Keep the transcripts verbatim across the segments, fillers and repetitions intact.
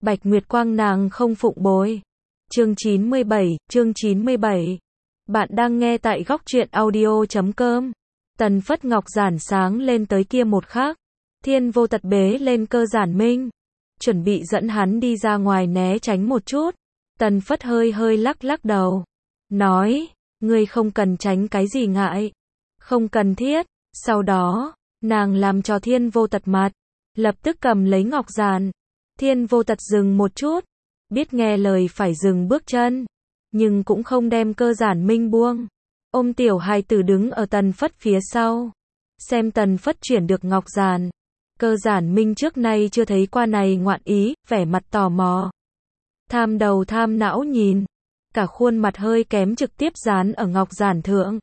Bạch Nguyệt Quang nàng không phụng bồi. Chương chín mươi bảy, chương chín mươi bảy. Bạn đang nghe tại góc truyện audio chấm com. Tần Phất Ngọc Giản sáng lên tới kia một khắc, Thiên Vô Tật bế lên Cơ Giản Minh, chuẩn bị dẫn hắn đi ra ngoài né tránh một chút. Tần Phất hơi hơi lắc lắc đầu, nói, ngươi không cần tránh cái gì ngại, không cần thiết. Sau đó, nàng làm cho Thiên Vô Tật mặt, lập tức cầm lấy ngọc giản. Thiên Vô Tật dừng một chút, biết nghe lời phải dừng bước chân, nhưng cũng không đem Cơ Giản Minh buông. Ôm tiểu hài tử đứng ở Tần Phất phía sau, xem Tần Phất chuyển được ngọc giản. Cơ Giản Minh trước nay chưa thấy qua này ngoạn ý, vẻ mặt tò mò, tham đầu tham não nhìn, cả khuôn mặt hơi kém trực tiếp dán ở ngọc giản thượng.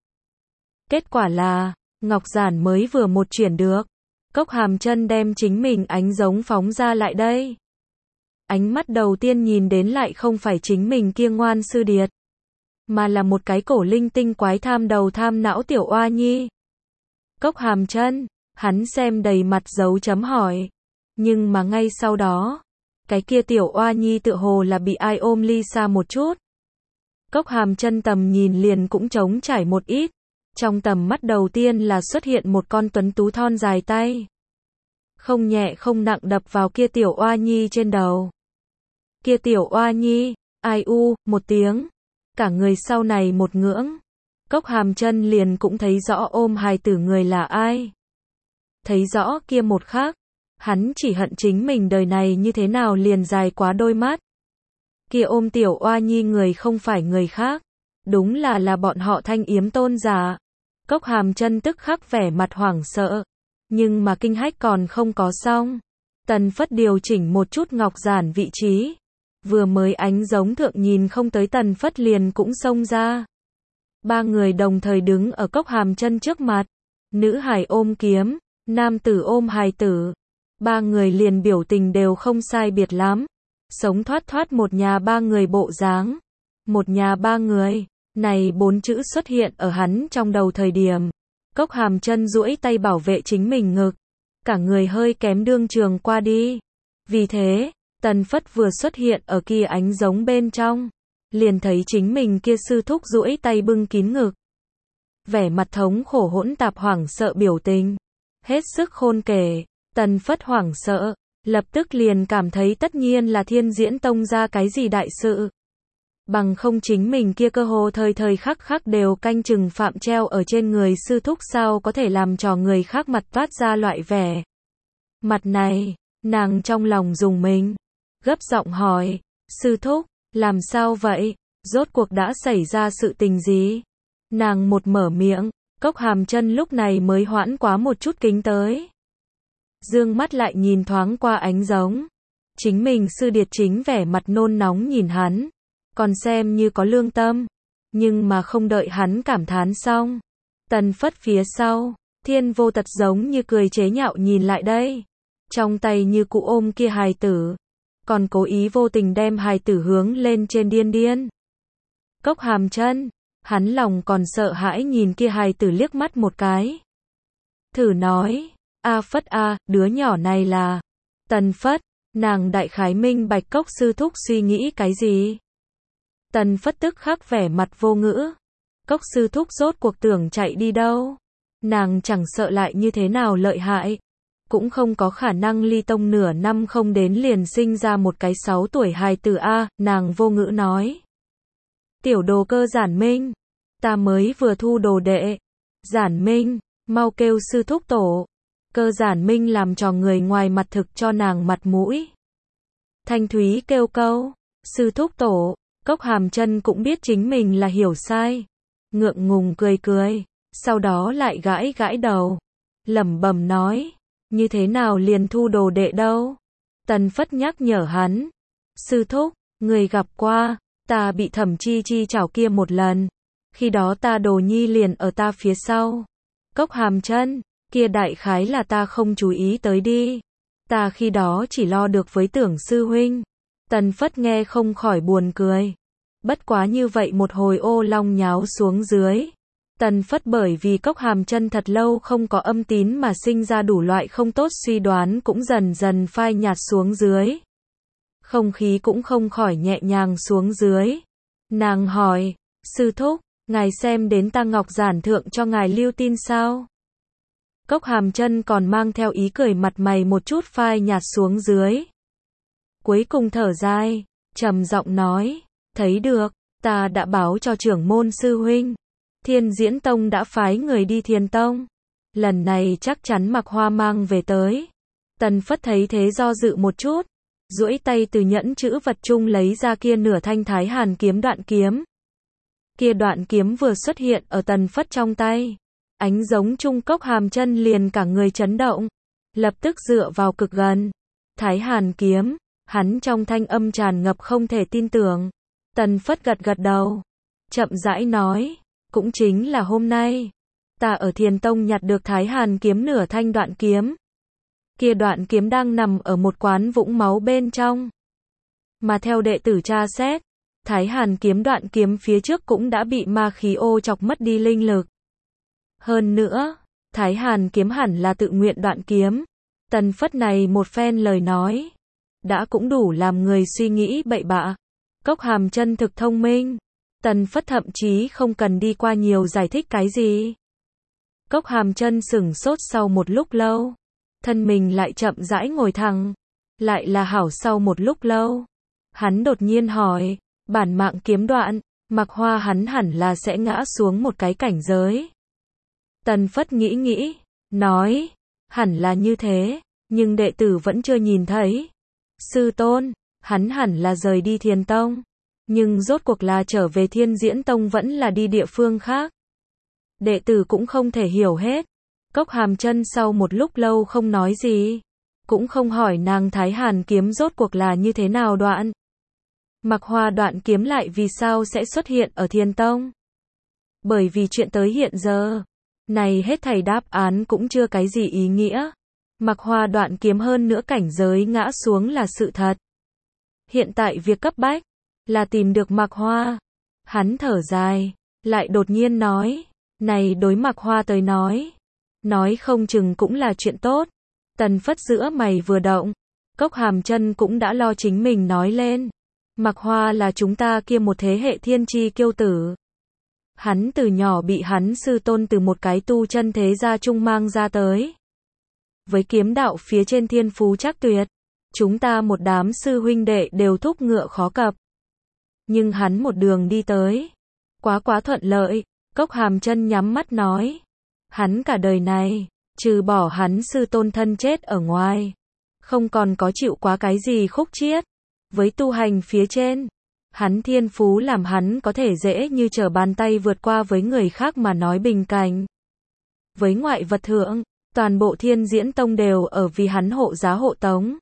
Kết quả là, ngọc giản mới vừa một chuyển được, Cốc Hàm Chân đem chính mình ánh giống phóng ra lại đây. Ánh mắt đầu tiên nhìn đến lại không phải chính mình kia ngoan sư điệt, mà là một cái cổ linh tinh quái tham đầu tham não tiểu oa nhi. Cốc Hàm Chân, hắn xem đầy mặt dấu chấm hỏi, nhưng mà ngay sau đó, cái kia tiểu oa nhi tựa hồ là bị ai ôm ly xa một chút. Cốc Hàm Chân tầm nhìn liền cũng trống trải một ít, trong tầm mắt đầu tiên là xuất hiện một con tuấn tú thon dài tay, không nhẹ không nặng đập vào kia tiểu oa nhi trên đầu. Kia tiểu oa nhi, ai u, một tiếng, cả người sau này một ngưỡng, Cốc Hàm Chân liền cũng thấy rõ ôm hài tử người là ai. Thấy rõ kia một khắc, hắn chỉ hận chính mình đời này như thế nào liền dài quá đôi mắt. Kia ôm tiểu oa nhi người không phải người khác, đúng là là bọn họ Thanh Yếm tôn giả. Cốc Hàm Chân tức khắc vẻ mặt hoảng sợ, nhưng mà kinh hách còn không có xong. Tần Phất điều chỉnh một chút ngọc giản vị trí, vừa mới ánh giống thượng nhìn không tới Tần Phất liền cũng xông ra. Ba người đồng thời đứng ở Cốc Hàm Chân trước mặt, nữ hài ôm kiếm, nam tử ôm hài tử. Ba người liền biểu tình đều không sai biệt lắm, sống thoát thoát một nhà ba người bộ dáng. Một nhà ba người, này bốn chữ xuất hiện ở hắn trong đầu thời điểm, Cốc Hàm Chân duỗi tay bảo vệ chính mình ngực, cả người hơi kém đương trường qua đi. Vì thế, Tần Phất vừa xuất hiện ở kia ánh giống bên trong, liền thấy chính mình kia sư thúc duỗi tay bưng kín ngực, vẻ mặt thống khổ hỗn tạp hoảng sợ biểu tình, hết sức khôn kể. Tần Phất hoảng sợ, lập tức liền cảm thấy tất nhiên là Thiên Diễn Tông ra cái gì đại sự. Bằng không chính mình kia cơ hồ thời thời khắc khắc đều canh chừng phạm treo ở trên người sư thúc sao có thể làm cho người khác mặt toát ra loại vẻ mặt này. Nàng trong lòng dùng mình, gấp giọng hỏi, sư thúc, làm sao vậy, rốt cuộc đã xảy ra sự tình gì? Nàng một mở miệng, Cốc Hàm Chân lúc này mới hoãn quá một chút kính tới, dương mắt lại nhìn thoáng qua ánh giống. Chính mình sư điệt chính vẻ mặt nôn nóng nhìn hắn, còn xem như có lương tâm, nhưng mà không đợi hắn cảm thán xong, Tần Phất phía sau, Thiên Vô Tật giống như cười chế nhạo nhìn lại đây, trong tay như cụ ôm kia hài tử, còn cố ý vô tình đem hài tử hướng lên trên điên điên. Cốc Hàm Chân, hắn lòng còn sợ hãi nhìn kia hài tử liếc mắt một cái, thử nói, a Phất a, đứa nhỏ này là Tần Phất. Nàng đại khái minh bạch Cốc sư thúc suy nghĩ cái gì. Tần Phất tức khắc vẻ mặt vô ngữ, Cốc sư thúc rốt cuộc tưởng chạy đi đâu? Nàng chẳng sợ lại như thế nào lợi hại, cũng không có khả năng ly tông nửa năm không đến liền sinh ra một cái sáu tuổi hài tử a. Nàng vô ngữ nói, tiểu đồ Cơ Giản Minh, ta mới vừa thu đồ đệ. Giản Minh, mau kêu sư thúc tổ. Cơ Giản Minh làm cho người ngoài mặt thực cho nàng mặt mũi, thanh thúy kêu câu, sư thúc tổ. Cốc Hàm Chân cũng biết chính mình là hiểu sai, ngượng ngùng cười cười, sau đó lại gãi gãi đầu, lẩm bẩm nói, như thế nào liền thu đồ đệ đâu? Tần Phất nhắc nhở hắn, sư thúc, người gặp qua, ta bị Thẩm Chi Chi chảo kia một lần, khi đó ta đồ nhi liền ở ta phía sau. Cốc Hàm Chân, kia đại khái là ta không chú ý tới đi, ta khi đó chỉ lo được với Tưởng sư huynh. Tần Phất nghe không khỏi buồn cười. Bất quá như vậy một hồi ô long nháo xuống dưới, Tần Phất bởi vì Cốc Hàm Chân thật lâu không có âm tín mà sinh ra đủ loại không tốt suy đoán cũng dần dần phai nhạt xuống dưới. Không khí cũng không khỏi nhẹ nhàng xuống dưới. Nàng hỏi, sư thúc, ngài xem đến ta Ngọc Giản thượng cho ngài lưu tin sao? Cốc Hàm Chân còn mang theo ý cười, mặt mày một chút phai nhạt xuống dưới. Cuối cùng thở dài, trầm giọng nói, thấy được, ta đã báo cho trưởng môn sư huynh. Thiên Diễn Tông đã phái người đi Thiên Tông. Lần này chắc chắn Mặc Hoa mang về tới. Tần Phất thấy thế do dự một chút, duỗi tay từ nhẫn chữ vật chung lấy ra kia nửa thanh Thái Hàn kiếm đoạn kiếm. Kia đoạn kiếm vừa xuất hiện ở Tần Phất trong tay, ánh giống chung Cốc Hàm Chân liền cả người chấn động, lập tức dựa vào cực gần. Thái Hàn kiếm, hắn trong thanh âm tràn ngập không thể tin tưởng. Tần Phất gật gật đầu, chậm rãi nói, cũng chính là hôm nay, ta ở Thiên Tông nhặt được Thái Hàn kiếm nửa thanh đoạn kiếm. Kia đoạn kiếm đang nằm ở một quán vũng máu bên trong. Mà theo đệ tử tra xét, Thái Hàn kiếm đoạn kiếm phía trước cũng đã bị ma khí ô chọc mất đi linh lực. Hơn nữa, Thái Hàn kiếm hẳn là tự nguyện đoạn kiếm. Tần Phất này một phen lời nói, đã cũng đủ làm người suy nghĩ bậy bạ. Cốc Hàm Chân thực thông minh. Tần Phất thậm chí không cần đi qua nhiều giải thích cái gì. Cốc Hàm Chân sửng sốt sau một lúc lâu, thân mình lại chậm rãi ngồi thẳng. Lại là hảo sau một lúc lâu, hắn đột nhiên hỏi, bản mạng kiếm đoạn, Mặc Hoa hắn hẳn là sẽ ngã xuống một cái cảnh giới. Tần Phất nghĩ nghĩ, nói, hẳn là như thế, nhưng đệ tử vẫn chưa nhìn thấy. Sư tôn, hắn hẳn là rời đi Thiên Tông, nhưng rốt cuộc là trở về Thiên Diễn Tông vẫn là đi địa phương khác. Đệ tử cũng không thể hiểu hết. Cốc Hàm Chân sau một lúc lâu không nói gì, cũng không hỏi nàng Thái Hàn kiếm rốt cuộc là như thế nào đoạn. Mặc Hoa đoạn kiếm lại vì sao sẽ xuất hiện ở Thiên Tông? Bởi vì chuyện tới hiện giờ, này hết thảy đáp án cũng chưa cái gì ý nghĩa. Mặc Hoa đoạn kiếm hơn nữa cảnh giới ngã xuống là sự thật. Hiện tại việc cấp bách là tìm được Mặc Hoa. Hắn thở dài, lại đột nhiên nói, này đối Mặc Hoa tới nói, nói không chừng cũng là chuyện tốt. Tần Phất giữa mày vừa động, Cốc Hàm Chân cũng đã lo chính mình nói lên. Mặc Hoa là chúng ta kia một thế hệ thiên chi kiêu tử. Hắn từ nhỏ bị hắn sư tôn từ một cái tu chân thế gia trung mang ra tới. Với kiếm đạo phía trên thiên phú chắc tuyệt, chúng ta một đám sư huynh đệ đều thúc ngựa khó cập. Nhưng hắn một đường đi tới, quá quá thuận lợi. Cốc Hàm Chân nhắm mắt nói, hắn cả đời này, trừ bỏ hắn sư tôn thân chết ở ngoài, không còn có chịu quá cái gì khúc chiết. Với tu hành phía trên, hắn thiên phú làm hắn có thể dễ như trở bàn tay vượt qua với người khác mà nói bình cảnh. Với ngoại vật thượng, toàn bộ Thiên Diễn Tông đều ở vì hắn hộ giá hộ tống.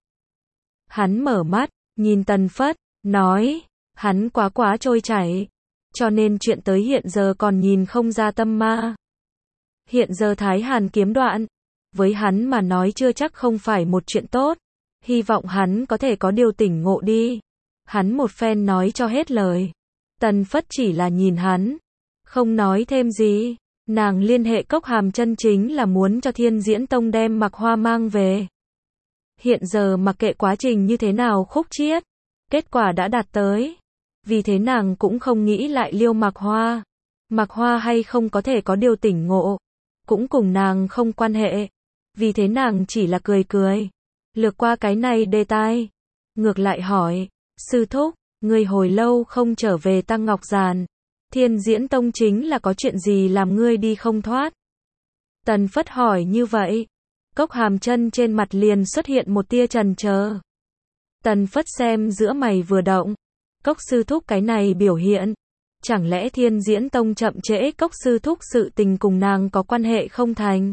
Hắn mở mắt, nhìn Tần Phất, nói, hắn quá quá trôi chảy, cho nên chuyện tới hiện giờ còn nhìn không ra tâm ma. Hiện giờ Thái Hàn kiếm đoạn, với hắn mà nói chưa chắc không phải một chuyện tốt. Hy vọng hắn có thể có điều tỉnh ngộ đi. Hắn một phen nói cho hết lời. Tần Phất chỉ là nhìn hắn, không nói thêm gì. Nàng liên hệ Cốc Hàm Chân chính là muốn cho Thiên Diễn Tông đem Mặc Hoa mang về. Hiện giờ mặc kệ quá trình như thế nào khúc chiết, kết quả đã đạt tới. Vì thế nàng cũng không nghĩ lại liêu Mặc Hoa. Mặc Hoa hay không có thể có điều tỉnh ngộ, cũng cùng nàng không quan hệ. Vì thế nàng chỉ là cười cười, lược qua cái này đề tài. Ngược lại hỏi, sư thúc, ngươi hồi lâu không trở về Tăng Ngọc Giản. Thiên Diễn Tông chính là có chuyện gì làm ngươi đi không thoát? Tần Phất hỏi như vậy. Cốc Hàm Chân trên mặt liền xuất hiện một tia chần chờ. Tần Phất xem giữa mày vừa động. Cốc sư thúc cái này biểu hiện. Chẳng lẽ Thiên Diễn Tông chậm trễ Cốc sư thúc sự tình cùng nàng có quan hệ không thành?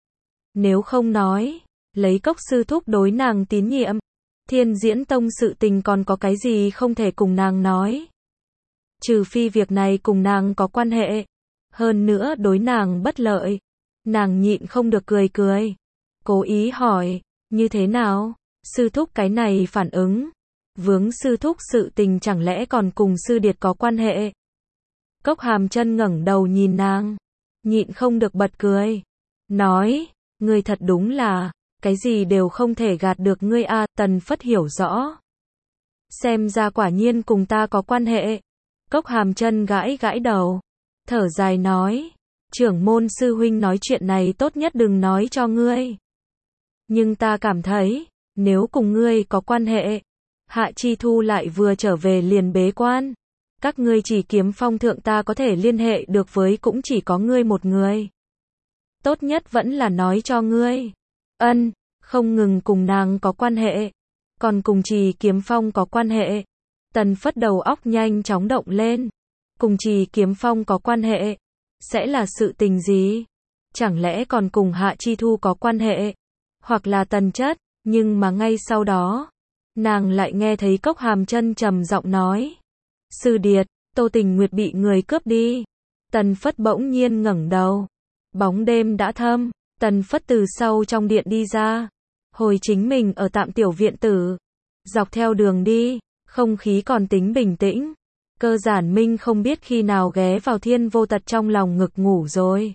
Nếu không nói, lấy Cốc sư thúc đối nàng tín nhiệm, Thiên Diễn Tông sự tình còn có cái gì không thể cùng nàng nói? Trừ phi việc này cùng nàng có quan hệ, hơn nữa đối nàng bất lợi. Nàng nhịn không được cười cười, cố ý hỏi, như thế nào? Sư thúc cái này phản ứng, vướng sư thúc sự tình chẳng lẽ còn cùng sư điệt có quan hệ? Cốc Hàm Chân ngẩng đầu nhìn nàng, nhịn không được bật cười, nói, ngươi thật đúng là, cái gì đều không thể gạt được ngươi a. Tần Phất hiểu rõ. Xem ra quả nhiên cùng ta có quan hệ. Cốc Hàm Chân gãi gãi đầu, thở dài nói, trưởng môn sư huynh nói chuyện này tốt nhất đừng nói cho ngươi. Nhưng ta cảm thấy, nếu cùng ngươi có quan hệ, Hạ Chi Thu lại vừa trở về liền bế quan. Các ngươi chỉ kiếm phong thượng ta có thể liên hệ được với cũng chỉ có ngươi một người. Tốt nhất vẫn là nói cho ngươi. Ân, không ngừng cùng nàng có quan hệ, còn cùng Trì Kiếm Phong có quan hệ. Tần Phất đầu óc nhanh chóng động lên. Cùng Trì Kiếm Phong có quan hệ, sẽ là sự tình gì? Chẳng lẽ còn cùng Hạ Chi Thu có quan hệ? Hoặc là Tần Chất? Nhưng mà ngay sau đó, nàng lại nghe thấy Cốc Hàm Chân trầm giọng nói. Sư điệt, Tô Tình Nguyệt bị người cướp đi. Tần Phất bỗng nhiên ngẩng đầu. Bóng đêm đã thâm, Tần Phất từ sau trong điện đi ra. Hồi chính mình ở tạm tiểu viện tử. Dọc theo đường đi, không khí còn tính bình tĩnh. Cơ Giản Minh không biết khi nào ghé vào Thiên Vô Tật trong lòng ngực ngủ rồi.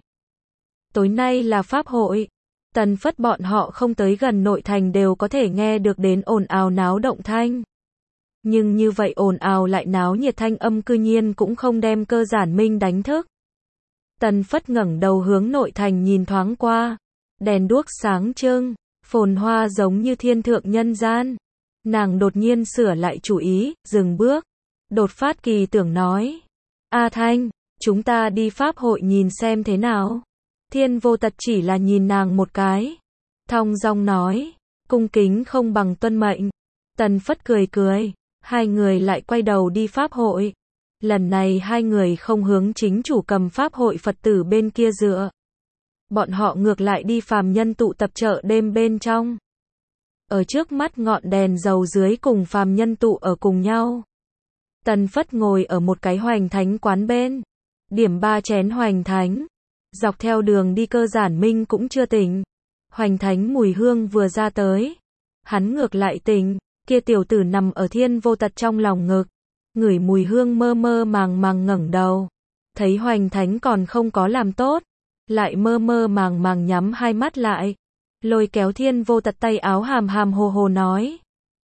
Tối nay là pháp hội. Tần Phất bọn họ không tới gần nội thành đều có thể nghe được đến ồn ào náo động thanh. Nhưng như vậy ồn ào lại náo nhiệt thanh âm cư nhiên cũng không đem Cơ Giản Minh đánh thức. Tần Phất ngẩng đầu hướng nội thành nhìn thoáng qua. Đèn đuốc sáng trưng, phồn hoa giống như thiên thượng nhân gian. Nàng đột nhiên sửa lại chủ ý, dừng bước. Đột phát kỳ tưởng nói. A Thanh, chúng ta đi pháp hội nhìn xem thế nào. Thiên Vô Tật chỉ là nhìn nàng một cái. Thong dong nói. Cung kính không bằng tuân mệnh. Tần Phất cười cười. Hai người lại quay đầu đi pháp hội. Lần này hai người không hướng chính chủ cầm pháp hội Phật tử bên kia dựa. Bọn họ ngược lại đi phàm nhân tụ tập chợ đêm bên trong. Ở trước mắt ngọn đèn dầu dưới cùng phàm nhân tụ ở cùng nhau. Tần Phất ngồi ở một cái hoành thánh quán bên. Điểm ba chén hoành thánh. Dọc theo đường đi Cơ Giản Minh cũng chưa tỉnh. Hoành thánh mùi hương vừa ra tới. Hắn ngược lại tỉnh. Kia tiểu tử nằm ở Thiên Vô Tật trong lòng ngực. Ngửi mùi hương mơ mơ màng màng ngẩng đầu. Thấy hoành thánh còn không có làm tốt. Lại mơ mơ màng màng nhắm hai mắt lại. Lôi kéo Thiên Vô Tật tay áo hàm hàm hồ hồ nói.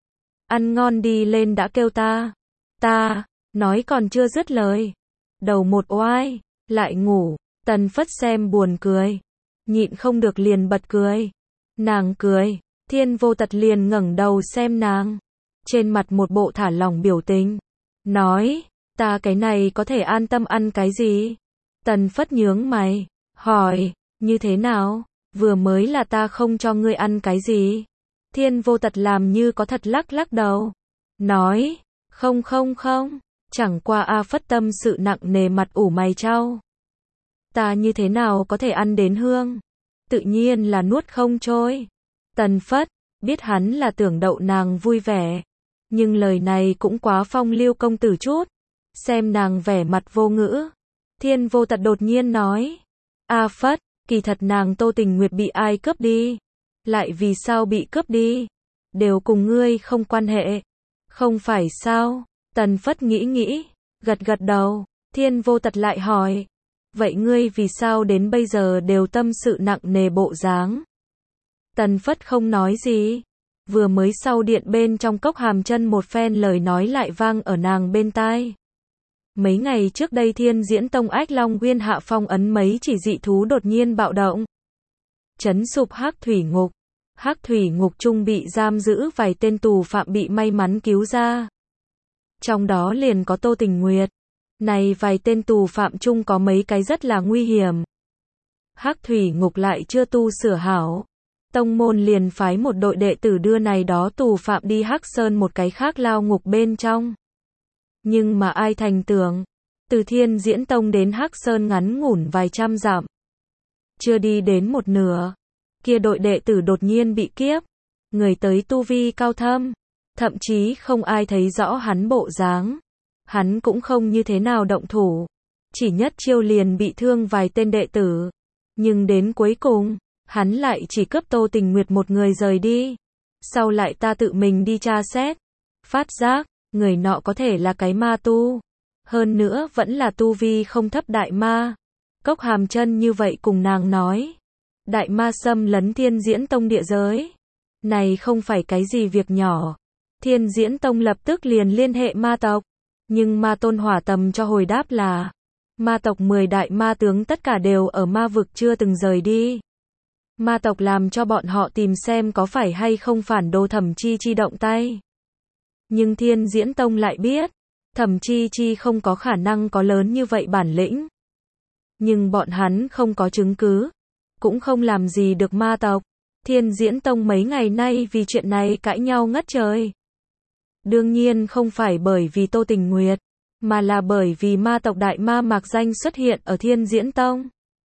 Ăn ngon đi lên đã kêu ta. Ta, nói còn chưa dứt lời. Đầu một oai, lại ngủ. Tần Phất xem buồn cười. Nhịn không được liền bật cười. Nàng cười, Thiên Vô Tật liền ngẩng đầu xem nàng. Trên mặt một bộ thả lỏng biểu tình. Nói, ta cái này có thể an tâm ăn cái gì? Tần Phất nhướng mày, hỏi, như thế nào? Vừa mới là ta không cho ngươi ăn cái gì? Thiên Vô Tật làm như có thật lắc lắc đầu. Nói, không không không, chẳng qua A Phất tâm sự nặng nề mặt ủ mày chau. Ta như thế nào có thể ăn đến hương? Tự nhiên là nuốt không trôi. Tần Phất, biết hắn là tưởng đậu nàng vui vẻ. Nhưng lời này cũng quá phong lưu công tử chút. Xem nàng vẻ mặt vô ngữ. Thiên Vô Tật đột nhiên nói. A Phất, kỳ thật nàng Tô Tình Nguyệt bị ai cướp đi? Lại vì sao bị cướp đi? Đều cùng ngươi không quan hệ. Không phải sao? Tần Phất nghĩ nghĩ, gật gật đầu. Thiên Vô Tật lại hỏi. Vậy ngươi vì sao đến bây giờ đều tâm sự nặng nề bộ dáng? Tần Phất không nói gì. Vừa mới sau điện bên trong Cốc Hàm Chân một phen lời nói lại vang ở nàng bên tai. Mấy ngày trước đây Thiên Diễn Tông Ách Long Nguyên hạ phong ấn mấy chỉ dị thú đột nhiên bạo động. Chấn sụp Hắc Thủy Ngục. Hắc Thủy Ngục chung bị giam giữ vài tên tù phạm bị may mắn cứu ra. Trong đó liền có Tô Tình Nguyệt. Này vài tên tù phạm chung có mấy cái rất là nguy hiểm. Hắc Thủy Ngục lại chưa tu sửa hảo. Tông môn liền phái một đội đệ tử đưa này đó tù phạm đi Hắc Sơn một cái khác lao ngục bên trong. Nhưng mà ai thành tưởng, từ Thiên Diễn Tông đến Hắc Sơn ngắn ngủn vài trăm dặm. Chưa đi đến một nửa, kia đội đệ tử đột nhiên bị kiếp. Người tới tu vi cao thâm, thậm chí không ai thấy rõ hắn bộ dáng. Hắn cũng không như thế nào động thủ, chỉ nhất chiêu liền bị thương vài tên đệ tử. Nhưng đến cuối cùng, hắn lại chỉ cướp Tô Tình Nguyệt một người rời đi. Sau lại ta tự mình đi tra xét, phát giác, người nọ có thể là cái ma tu. Hơn nữa vẫn là tu vi không thấp đại ma. Cốc Hàm Chân như vậy cùng nàng nói. Đại ma xâm lấn Thiên Diễn Tông địa giới. Này không phải cái gì việc nhỏ. Thiên Diễn Tông lập tức liền liên hệ ma tộc. Nhưng ma tôn hỏa tầm cho hồi đáp là ma tộc mười đại ma tướng tất cả đều ở ma vực chưa từng rời đi. Ma tộc làm cho bọn họ tìm xem có phải hay không phản đồ Thẩm Chi Chi động tay. Nhưng Thiên Diễn Tông lại biết, Thẩm Chi Chi không có khả năng có lớn như vậy bản lĩnh. Nhưng bọn hắn không có chứng cứ, cũng không làm gì được ma tộc. Thiên Diễn Tông mấy ngày nay vì chuyện này cãi nhau ngất trời. Đương nhiên không phải bởi vì Tô Tình Nguyệt, mà là bởi vì ma tộc đại ma Mạc Danh xuất hiện ở Thiên Diễn Tông.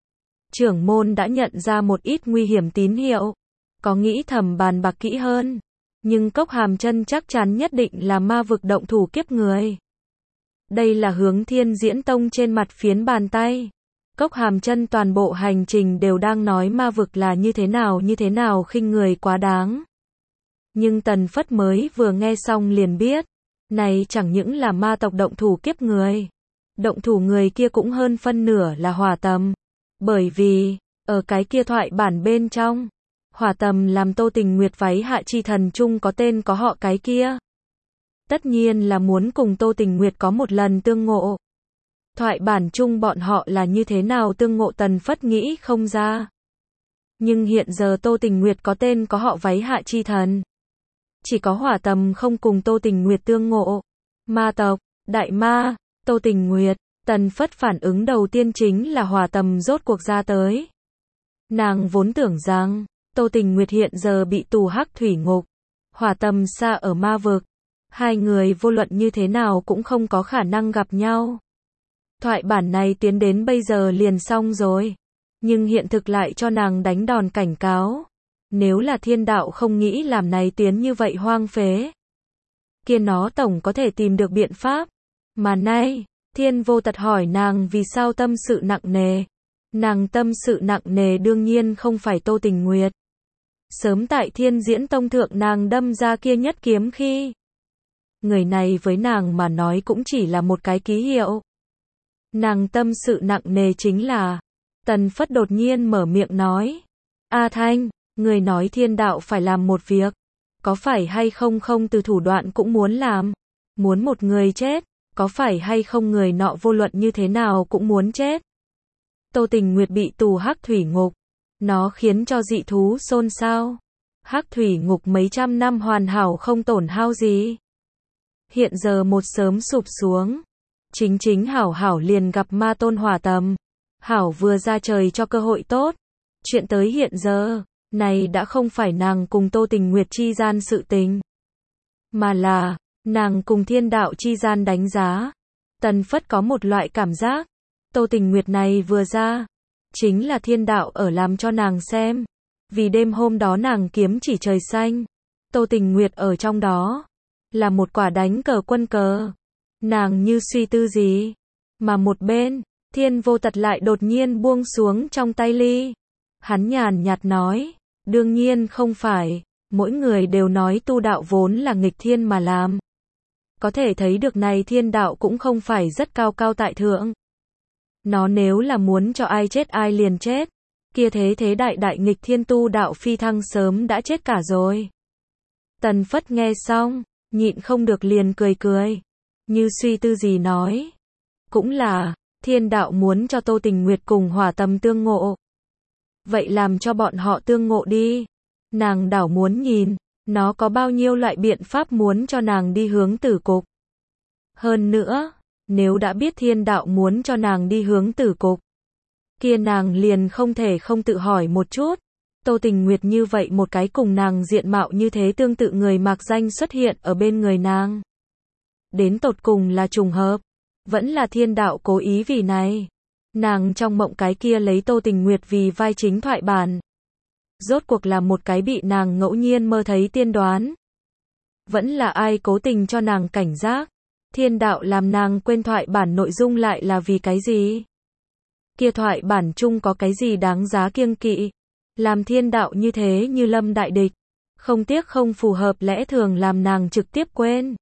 Trưởng môn đã nhận ra một ít nguy hiểm tín hiệu, có nghĩ thầm bàn bạc kỹ hơn, nhưng Cốc Hàm Chân chắc chắn nhất định là ma vực động thủ kiếp người. Đây là hướng Thiên Diễn Tông trên mặt phiến bàn tay. Cốc Hàm Chân toàn bộ hành trình đều đang nói ma vực là như thế nào như thế nào khinh người quá đáng. Nhưng Tần Phất mới vừa nghe xong liền biết, này chẳng những là ma tộc động thủ kiếp người. Động thủ người kia cũng hơn phân nửa là Hỏa Tầm. Bởi vì, ở cái kia thoại bản bên trong, Hỏa Tầm làm Tô Tình Nguyệt váy hạ chi thần chung có tên có họ cái kia. Tất nhiên là muốn cùng Tô Tình Nguyệt có một lần tương ngộ. Thoại bản chung bọn họ là như thế nào tương ngộ Tần Phất nghĩ không ra. Nhưng hiện giờ Tô Tình Nguyệt có tên có họ váy hạ chi thần. Chỉ có Hỏa Tầm không cùng Tô Tình Nguyệt tương ngộ. Ma tộc, đại ma, Tô Tình Nguyệt, Tần Phất phản ứng đầu tiên chính là Hỏa Tầm rốt cuộc ra tới. Nàng vốn tưởng rằng, Tô Tình Nguyệt hiện giờ bị tù hắc thủy ngục, Hỏa Tầm xa ở ma vực. Hai người vô luận như thế nào cũng không có khả năng gặp nhau. Thoại bản này tiến đến bây giờ liền xong rồi. Nhưng hiện thực lại cho nàng đánh đòn cảnh cáo. Nếu là thiên đạo không nghĩ làm này tiến như vậy hoang phế, kia nó tổng có thể tìm được biện pháp. Mà nay, Thiên Vô Tật hỏi nàng vì sao tâm sự nặng nề. Nàng tâm sự nặng nề đương nhiên không phải Tô Tình Nguyệt. Sớm tại Thiên Diễn Tông thượng nàng đâm ra kia nhất kiếm khi, người này với nàng mà nói cũng chỉ là một cái ký hiệu. Nàng tâm sự nặng nề chính là, Tần Phất đột nhiên mở miệng nói, A Thanh, người nói thiên đạo phải làm một việc, có phải hay không không từ thủ đoạn cũng muốn làm, muốn một người chết, có phải hay không người nọ vô luận như thế nào cũng muốn chết. Tô Tình Nguyệt bị tù hắc thủy ngục, nó khiến cho dị thú xôn xao. Hắc thủy ngục mấy trăm năm hoàn hảo không tổn hao gì. Hiện giờ một sớm sụp xuống. Chính chính hảo hảo liền gặp ma tôn Hỏa Tầm. Hảo vừa ra trời cho cơ hội tốt. Chuyện tới hiện giờ, này đã không phải nàng cùng Tô Tình Nguyệt chi gian sự tình. Mà là, nàng cùng thiên đạo chi gian đánh giá. Tần Phất có một loại cảm giác. Tô Tình Nguyệt này vừa ra, chính là thiên đạo ở làm cho nàng xem. Vì đêm hôm đó nàng kiếm chỉ trời xanh. Tô Tình Nguyệt ở trong đó, là một quả đánh cờ quân cờ. Nàng như suy tư gì. Mà một bên, Thiên Vô Tật lại đột nhiên buông xuống trong tay ly. Hắn nhàn nhạt nói, đương nhiên không phải, mỗi người đều nói tu đạo vốn là nghịch thiên mà làm. Có thể thấy được này thiên đạo cũng không phải rất cao cao tại thượng. Nó nếu là muốn cho ai chết ai liền chết, kia thế thế đại đại nghịch thiên tu đạo phi thăng sớm đã chết cả rồi. Tần Phất nghe xong, nhịn không được liền cười cười. Như suy tư gì nói. Cũng là, thiên đạo muốn cho Tô Tình Nguyệt cùng Hỏa Tầm tương ngộ. Vậy làm cho bọn họ tương ngộ đi. Nàng đảo muốn nhìn, nó có bao nhiêu loại biện pháp muốn cho nàng đi hướng tử cục. Hơn nữa, nếu đã biết thiên đạo muốn cho nàng đi hướng tử cục, kia nàng liền không thể không tự hỏi một chút. Tô Tình Nguyệt như vậy một cái cùng nàng diện mạo như thế tương tự người Mạc Danh xuất hiện ở bên người nàng. Đến tột cùng là trùng hợp, vẫn là thiên đạo cố ý vì này. Nàng trong mộng cái kia lấy Tô Tình Nguyệt vì vai chính thoại bản. Rốt cuộc là một cái bị nàng ngẫu nhiên mơ thấy tiên đoán. Vẫn là ai cố tình cho nàng cảnh giác. Thiên đạo làm nàng quên thoại bản nội dung lại là vì cái gì? Kia thoại bản chung có cái gì đáng giá kiêng kỵ? Làm thiên đạo như thế như lâm đại địch. Không tiếc không phù hợp lẽ thường làm nàng trực tiếp quên.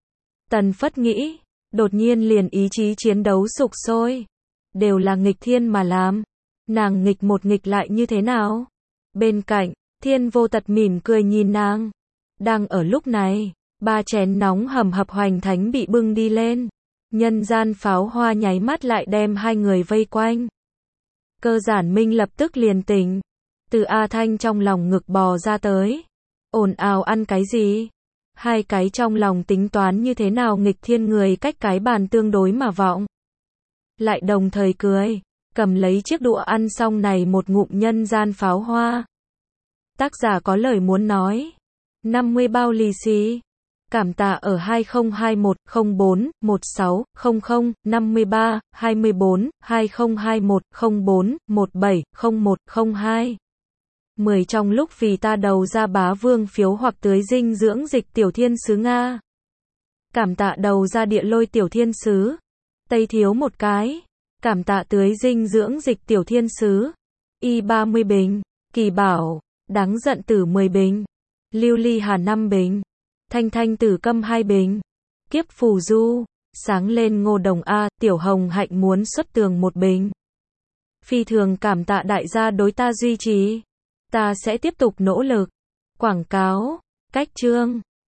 Tần Phất nghĩ, đột nhiên liền ý chí chiến đấu sục sôi. Đều là nghịch thiên mà làm. Nàng nghịch một nghịch lại như thế nào? Bên cạnh, Thiên Vô Tật mỉm cười nhìn nàng. Đang ở lúc này, Ba chén nóng hầm hập hoành thánh bị bưng đi lên. Nhân gian pháo hoa nháy mắt lại đem hai người vây quanh. Cơ Giản Minh lập tức liền tỉnh. Từ A Thanh trong lòng ngực bò ra tới. Ồn ào ăn cái gì? Hai cái trong lòng tính toán như thế nào nghịch thiên người cách cái bàn tương đối mà vọng. Lại đồng thời cười. Cầm lấy chiếc đũa ăn xong này một ngụm nhân gian pháo hoa. Tác giả có lời muốn nói. năm mươi bao lì xì. Cảm tạ ở hai không hai một không bốn một sáu không không năm ba hai bốn hai không hai một không bốn một bảy không một không hai. mười trong lúc vì ta đầu ra bá vương phiếu hoặc tưới dinh dưỡng dịch tiểu thiên sứ Nga. Cảm tạ đầu ra địa lôi tiểu thiên sứ. Tây thiếu một cái. Cảm tạ tưới dinh dưỡng dịch tiểu thiên sứ. Y ba mươi bình. Kỳ bảo. Đáng giận tử mười bình. Lưu ly hà năm bình. Thanh thanh tử câm hai bình. Kiếp phù du. Sáng lên ngô đồng A. Tiểu hồng hạnh muốn xuất tường một bình. Phi thường cảm tạ đại gia đối ta duy trì. Ta sẽ tiếp tục nỗ lực. Quảng cáo. Cách chương.